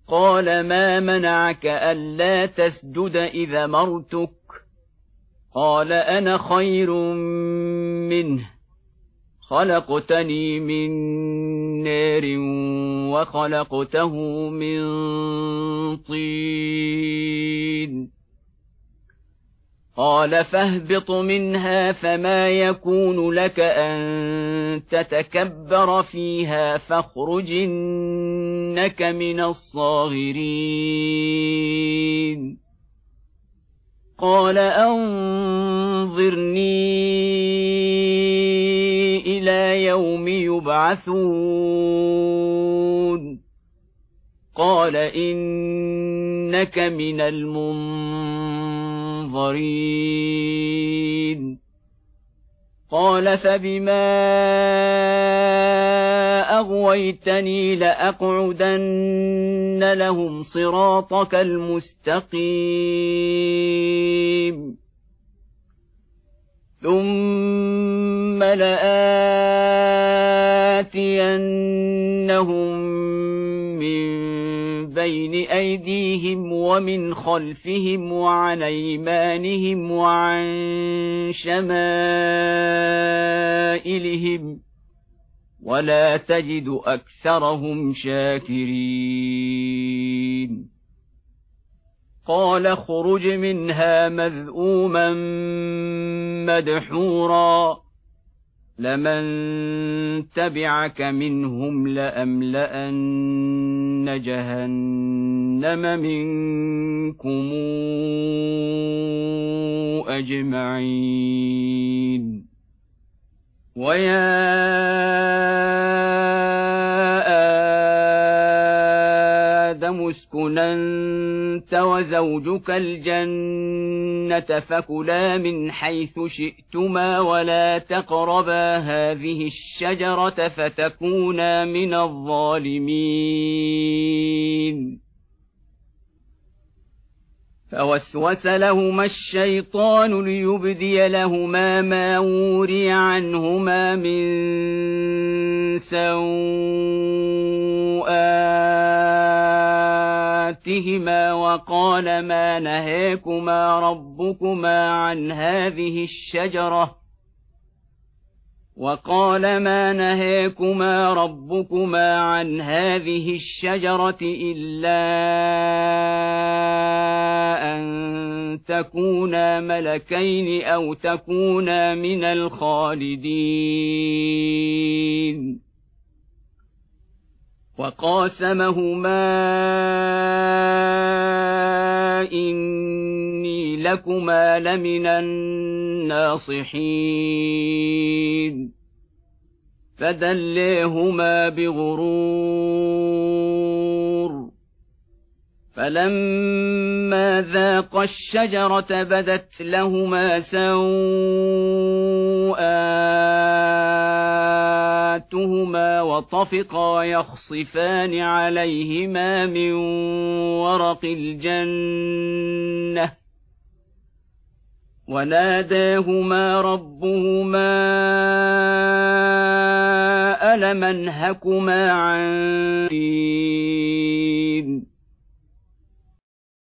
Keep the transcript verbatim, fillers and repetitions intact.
قال ما منعك ألا تسجد إذا أمرتك قال أنا خير منه خلقتني من نار وخلقته من طين قال فاهبط منها فما يكون لك أن تتكبر فيها فاخرج إنك من الصاغرين قال أنظرني إلى يوم يبعثون قال إنك من المنظرين قال فبما أغويتني لأقعدن لهم صراطك المستقيم ثم لآتينهم من بين أيديهم ومن خلفهم وعن أيمانهم وعن شمائلهم ولا تجد أكثرهم شاكرين قال اخرج منها مذءوما مدحورا لمن تبعك منهم لأملأن جهنم منكم أجمعين ويا آدم اسكن أنت وزوجك الجنة فكلا من حيث شئتما ولا تقربا هذه الشجرة فتكونا من الظالمين فوسوس لهما الشيطان ليبدي لهما ما وري عنهما من سوآتهما وقال ما نهاكما ربكما عن هذه الشجرة وقال ما نهاكما ربكما عن هذه الشجرة إلا أن تكونا ملكين أو تكونا من الخالدين وقاسمهما إني لكما لمن الناصحين فدليهما بغرور فلما ذاقا الشجرة بدت لهما سوآتهما وطفقا يخصفان عليهما من ورق الجنة وناداهما ربهما ألم أنهكما عن دين